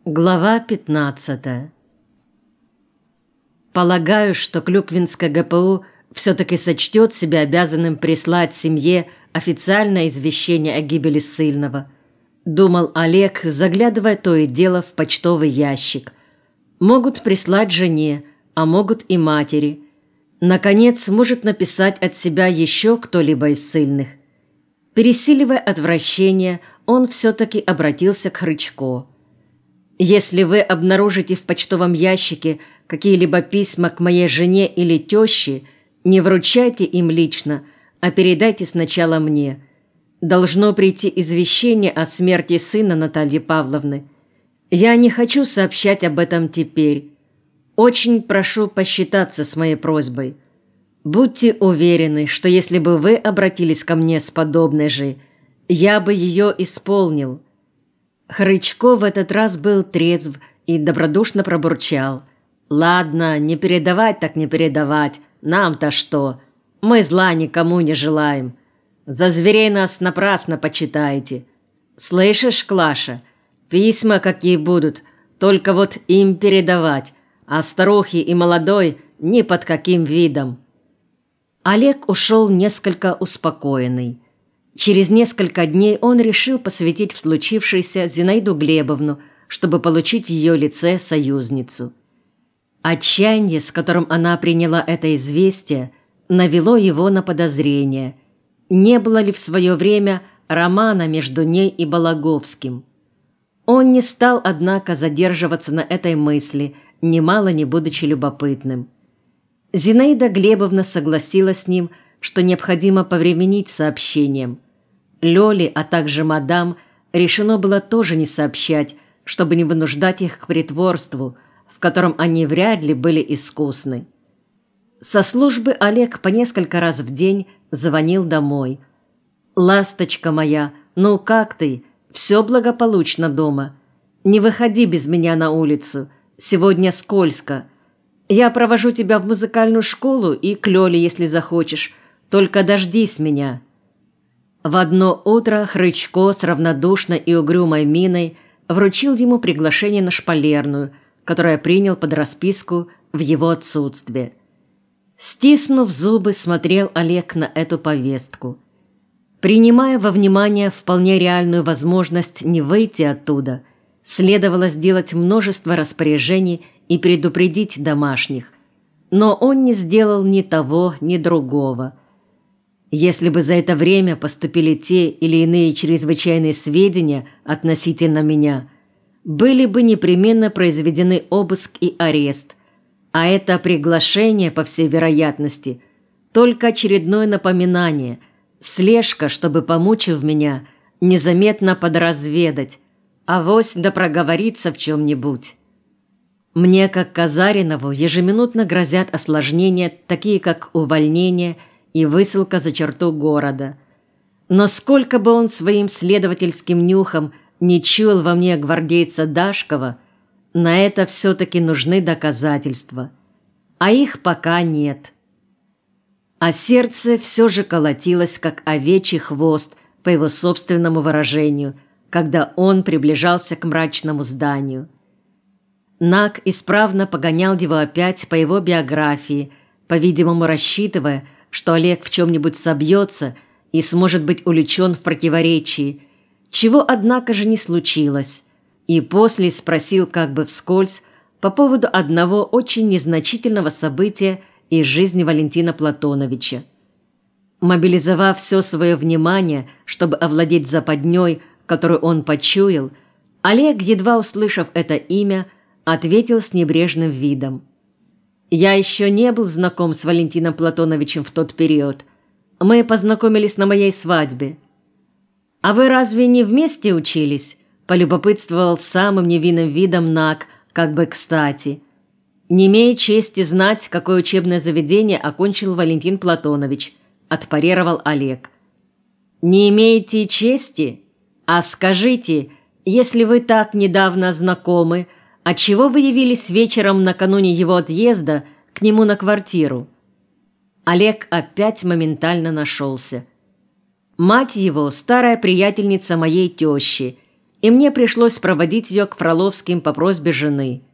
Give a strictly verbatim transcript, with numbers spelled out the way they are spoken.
Глава пятнадцатая. Полагаю, что Клюквинское ГПУ все-таки сочтет себя обязанным прислать семье официальное извещение о гибели ссыльного, думал Олег, заглядывая то и дело в почтовый ящик. Могут прислать жене, а могут и матери. Наконец, может написать от себя еще кто-либо из ссыльных. Пересиливая отвращение, он все-таки обратился к Хрычко. «Если вы обнаружите в почтовом ящике какие-либо письма к моей жене или теще, не вручайте им лично, а передайте сначала мне. Должно прийти извещение о смерти сына Натальи Павловны. Я не хочу сообщать об этом теперь. Очень прошу посчитаться с моей просьбой. Будьте уверены, что если бы вы обратились ко мне с подобной же, я бы ее исполнил». Хрычко в этот раз был трезв и добродушно пробурчал. «Ладно, не передавать так не передавать. Нам-то что? Мы зла никому не желаем. За зверей нас напрасно почитаете. Слышишь, Клаша, письма какие будут, только вот им передавать, а старухе и молодой ни под каким видом». Олег ушел несколько успокоенный. Через несколько дней он решил посвятить в случившееся Зинаиду Глебовну, чтобы получить в ее лице союзницу. Отчаяние, с которым она приняла это известие, навело его на подозрение, не было ли в свое время романа между ней и Балаговским. Он не стал, однако, задерживаться на этой мысли, немало не будучи любопытным. Зинаида Глебовна согласилась с ним, что необходимо повременить с сообщением. Лёле, а также мадам, решено было тоже не сообщать, чтобы не вынуждать их к притворству, в котором они вряд ли были искусны. Со службы Олег по несколько раз в день звонил домой. «Ласточка моя, ну как ты? Все благополучно дома. Не выходи без меня на улицу. Сегодня скользко. Я провожу тебя в музыкальную школу и к Лёле, если захочешь. Только дождись меня». В одно утро Хрычко с равнодушной и угрюмой миной вручил ему приглашение на шпалерную, которое принял под расписку в его отсутствие. Стиснув зубы, смотрел Олег на эту повестку. Принимая во внимание вполне реальную возможность не выйти оттуда, следовало сделать множество распоряжений и предупредить домашних. Но он не сделал ни того, ни другого. Если бы за это время поступили те или иные чрезвычайные сведения относительно меня, были бы непременно произведены обыск и арест, а это приглашение, по всей вероятности, только очередное напоминание, слежка, чтобы, помучив меня, незаметно подразведать, авось да проговориться в чем-нибудь. Мне, как Казаринову, ежеминутно грозят осложнения, такие как увольнение и высылка за черту города. Но сколько бы он своим следовательским нюхом не чуял во мне гвардейца Дашкова, на это все-таки нужны доказательства. А их пока нет. А сердце все же колотилось, как овечий хвост, по его собственному выражению, когда он приближался к мрачному зданию. Наг исправно погонял его опять по его биографии, по-видимому рассчитывая, что Олег в чем-нибудь собьется и сможет быть увлечен в противоречии, чего, однако же, не случилось, и после спросил как бы вскользь по поводу одного очень незначительного события из жизни Валентина Платоновича. Мобилизовав все свое внимание, чтобы овладеть западней, которую он почуял, Олег, едва услышав это имя, ответил с небрежным видом: «Я еще не был знаком с Валентином Платоновичем в тот период. Мы познакомились на моей свадьбе». «А вы разве не вместе учились?» – полюбопытствовал самым невинным видом Наг, как бы кстати. «Не имея чести знать, какое учебное заведение окончил Валентин Платонович», – отпарировал Олег. «Не имеете чести? А скажите, если вы так недавно знакомы, отчего вы явились вечером накануне его отъезда к нему на квартиру?» Олег опять моментально нашелся. «Мать его – старая приятельница моей тещи, и мне пришлось проводить ее к Фроловским по просьбе жены.